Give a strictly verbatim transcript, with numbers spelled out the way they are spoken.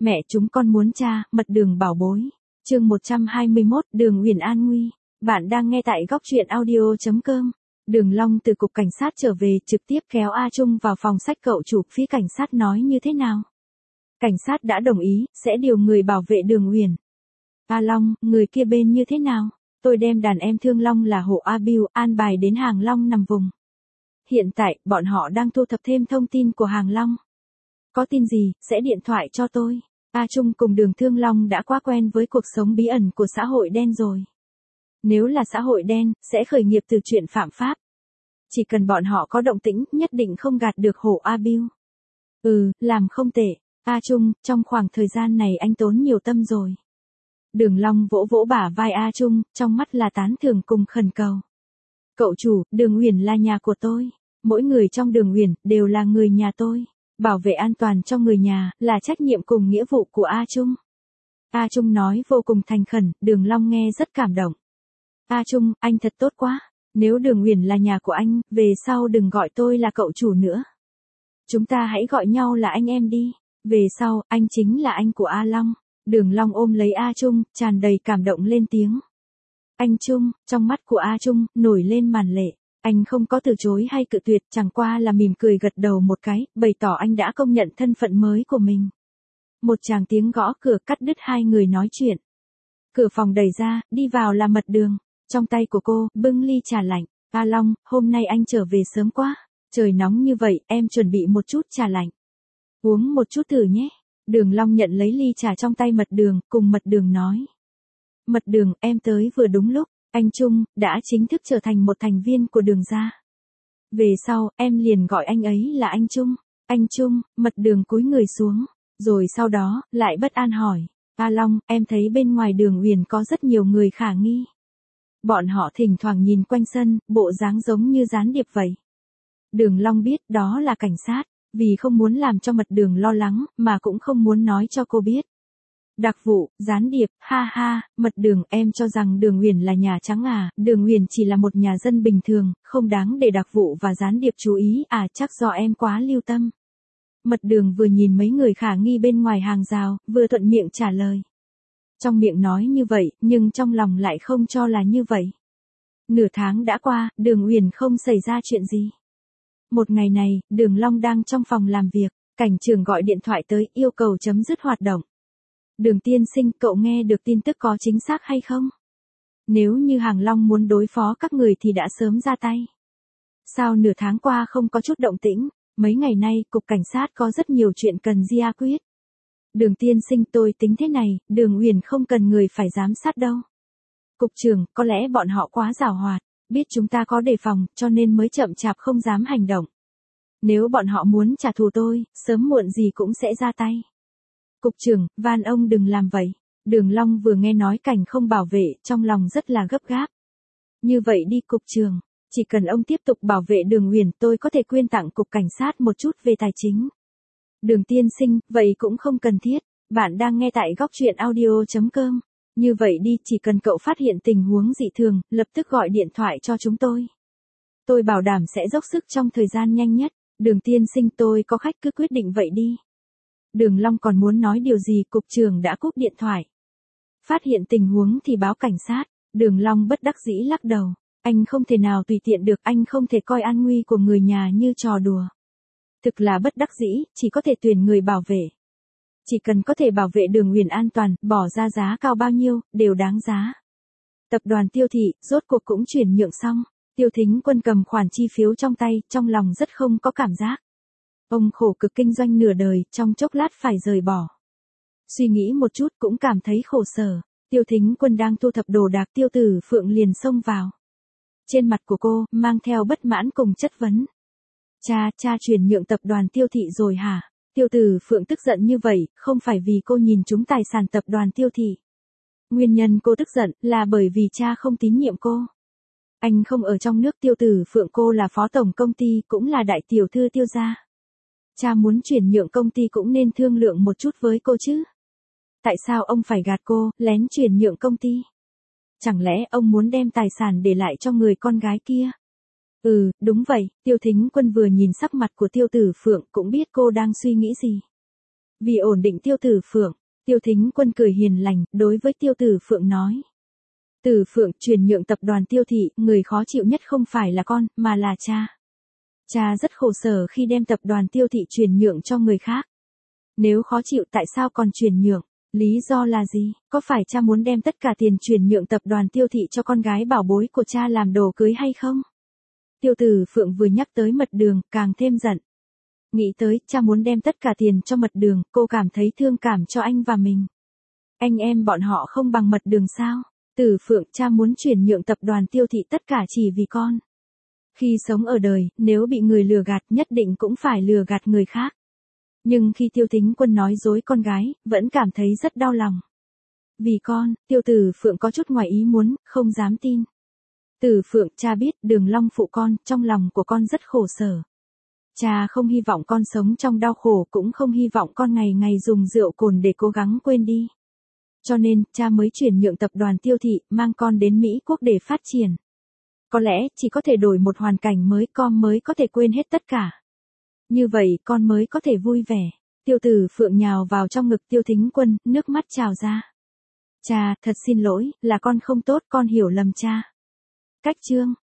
Mẹ chúng con muốn cha, mật đường bảo bối. Chương một trăm hai mươi mốt, Đường Uyển an nguy. Bạn đang nghe tại góc truyện audio chấm com. Đường Long từ cục cảnh sát trở về, trực tiếp kéo A Trung vào phòng sách cậu chủ, phía cảnh sát nói như thế nào? Cảnh sát đã đồng ý, sẽ điều người bảo vệ Đường Uyển. A Long, người kia bên như thế nào? Tôi đem đàn em thương Long là Hồ A Bưu, an bài đến Hàng Long nằm vùng. Hiện tại, bọn họ đang thu thập thêm thông tin của Hàng Long. Có tin gì, sẽ điện thoại cho tôi. A Trung cùng Đường Thương Long đã quá quen với cuộc sống bí ẩn của xã hội đen rồi. Nếu là xã hội đen, sẽ khởi nghiệp từ chuyện phạm pháp. Chỉ cần bọn họ có động tĩnh, nhất định không gạt được Hồ A Bưu. Ừ, làm không tệ. A Trung, trong khoảng thời gian này anh tốn nhiều tâm rồi. Đường Long vỗ vỗ bả vai A Trung, trong mắt là tán thưởng cùng khẩn cầu. Cậu chủ, Đường Uyển là nhà của tôi. Mỗi người trong Đường Uyển đều là người nhà tôi. Bảo vệ an toàn cho người nhà là trách nhiệm cùng nghĩa vụ của A Trung. A Trung nói vô cùng thành khẩn, Đường Long nghe rất cảm động. A Trung, anh thật tốt quá. Nếu Đường Uyển là nhà của anh, về sau đừng gọi tôi là cậu chủ nữa. Chúng ta hãy gọi nhau là anh em đi. Về sau, anh chính là anh của A Long. Đường Long ôm lấy A Trung, tràn đầy cảm động lên tiếng. Anh Trung, trong mắt của A Trung, nổi lên màn lệ. Anh không có từ chối hay cự tuyệt, chẳng qua là mỉm cười gật đầu một cái, bày tỏ anh đã công nhận thân phận mới của mình. Một tràng tiếng gõ cửa cắt đứt hai người nói chuyện. Cửa phòng đẩy ra, đi vào là Mật Đường. Trong tay của cô, bưng ly trà lạnh. A Long, hôm nay anh trở về sớm quá. Trời nóng như vậy, em chuẩn bị một chút trà lạnh. Uống một chút thử nhé. Đường Long nhận lấy ly trà trong tay Mật Đường, cùng Mật Đường nói. Mật Đường, em tới vừa đúng lúc. Anh Trung, đã chính thức trở thành một thành viên của Đường gia. Về sau, em liền gọi anh ấy là anh Trung. Anh Trung, Mật Đường cúi người xuống. Rồi sau đó, lại bất an hỏi. A Long, em thấy bên ngoài Đường Uyển có rất nhiều người khả nghi. Bọn họ thỉnh thoảng nhìn quanh sân, bộ dáng giống như gián điệp vậy. Đường Long biết đó là cảnh sát, vì không muốn làm cho Mật Đường lo lắng, mà cũng không muốn nói cho cô biết. Đặc vụ, gián điệp, ha ha, Mật Đường, em cho rằng Đường Uyển là nhà trắng à, Đường Uyển chỉ là một nhà dân bình thường, không đáng để đặc vụ và gián điệp chú ý à, chắc do em quá lưu tâm. Mật Đường vừa nhìn mấy người khả nghi bên ngoài hàng rào, vừa thuận miệng trả lời. Trong miệng nói như vậy, nhưng trong lòng lại không cho là như vậy. Nửa tháng đã qua, Đường Uyển không xảy ra chuyện gì. Một ngày này, Đường Long đang trong phòng làm việc, cảnh trưởng gọi điện thoại tới yêu cầu chấm dứt hoạt động. Đường tiên sinh, cậu nghe được tin tức có chính xác hay không? Nếu như Hàng Long muốn đối phó các người thì đã sớm ra tay. Sao nửa tháng qua không có chút động tĩnh, mấy ngày nay cục cảnh sát có rất nhiều chuyện cần ra quyết. Đường tiên sinh, tôi tính thế này, Đường Uyển không cần người phải giám sát đâu. Cục trưởng, có lẽ bọn họ quá giàu hoạt, biết chúng ta có đề phòng, cho nên mới chậm chạp không dám hành động. Nếu bọn họ muốn trả thù tôi, sớm muộn gì cũng sẽ ra tay. Cục trưởng, van ông đừng làm vậy. Đường Long vừa nghe nói cảnh không bảo vệ, trong lòng rất là gấp gáp. Như vậy đi cục trưởng, chỉ cần ông tiếp tục bảo vệ Đường Uyển, tôi có thể quyên tặng cục cảnh sát một chút về tài chính. Đường tiên sinh, vậy cũng không cần thiết. Bạn đang nghe tại góc truyện audio chấm com. Như vậy đi, chỉ cần cậu phát hiện tình huống dị thường, lập tức gọi điện thoại cho chúng tôi. Tôi bảo đảm sẽ dốc sức trong thời gian nhanh nhất. Đường tiên sinh, tôi có khách, cứ quyết định vậy đi. Đường Long còn muốn nói điều gì, cục trưởng đã cúp điện thoại. Phát hiện tình huống thì báo cảnh sát. Đường Long bất đắc dĩ lắc đầu. Anh không thể nào tùy tiện được, anh không thể coi an nguy của người nhà như trò đùa. Thực là bất đắc dĩ, chỉ có thể tuyển người bảo vệ. Chỉ cần có thể bảo vệ Đường Uyển an toàn, bỏ ra giá cao bao nhiêu, đều đáng giá. Tập đoàn Tiêu Thị, rốt cuộc cũng chuyển nhượng xong. Tiêu Thính Quân cầm khoản chi phiếu trong tay, trong lòng rất không có cảm giác. Ông khổ cực kinh doanh nửa đời, trong chốc lát phải rời bỏ. Suy nghĩ một chút cũng cảm thấy khổ sở. Tiêu Thính Quân đang thu thập đồ đạc, Tiêu Tử Phượng liền xông vào. Trên mặt của cô, mang theo bất mãn cùng chất vấn. Cha, cha chuyển nhượng tập đoàn Tiêu Thị rồi hả? Tiêu Tử Phượng tức giận như vậy, không phải vì cô nhìn trúng tài sản tập đoàn Tiêu Thị. Nguyên nhân cô tức giận, là bởi vì cha không tín nhiệm cô. Anh không ở trong nước. Tiêu Tử Phượng, cô là phó tổng công ty, cũng là đại tiểu thư Tiêu gia. Cha muốn chuyển nhượng công ty cũng nên thương lượng một chút với cô chứ. Tại sao ông phải gạt cô, lén chuyển nhượng công ty? Chẳng lẽ ông muốn đem tài sản để lại cho người con gái kia? Ừ, đúng vậy. Tiêu Thính Quân vừa nhìn sắc mặt của Tiêu Tử Phượng cũng biết cô đang suy nghĩ gì. Vì ổn định Tiêu Tử Phượng, Tiêu Thính Quân cười hiền lành, đối với Tiêu Tử Phượng nói. Tử Phượng, chuyển nhượng tập đoàn Tiêu thị, người khó chịu nhất không phải là con, mà là cha. Cha rất khổ sở khi đem tập đoàn Tiêu thị chuyển nhượng cho người khác. Nếu khó chịu tại sao còn chuyển nhượng? Lý do là gì? Có phải cha muốn đem tất cả tiền chuyển nhượng tập đoàn Tiêu thị cho con gái bảo bối của cha làm đồ cưới hay không? Tiêu Tử Phượng vừa nhắc tới Mật Đường, càng thêm giận. Nghĩ tới, cha muốn đem tất cả tiền cho Mật Đường, cô cảm thấy thương cảm cho anh và mình. Anh em bọn họ không bằng Mật Đường sao? Tử Phượng, cha muốn chuyển nhượng tập đoàn Tiêu thị tất cả chỉ vì con. Khi sống ở đời, nếu bị người lừa gạt nhất định cũng phải lừa gạt người khác. Nhưng khi Tiêu Thính Quân nói dối con gái, vẫn cảm thấy rất đau lòng. Vì con, Tiêu Tử Phượng có chút ngoài ý muốn, không dám tin. Tử Phượng, cha biết Đường Long phụ con, trong lòng của con rất khổ sở. Cha không hy vọng con sống trong đau khổ, cũng không hy vọng con ngày ngày dùng rượu cồn để cố gắng quên đi. Cho nên, cha mới chuyển nhượng tập đoàn Tiêu thị, mang con đến Mỹ Quốc để phát triển. Có lẽ, chỉ có thể đổi một hoàn cảnh mới, con mới có thể quên hết tất cả. Như vậy, con mới có thể vui vẻ. Tiêu Tử Phượng nhào vào trong ngực Tiêu Thính Quân, nước mắt trào ra. Cha, thật xin lỗi, là con không tốt, con hiểu lầm cha. Cách chương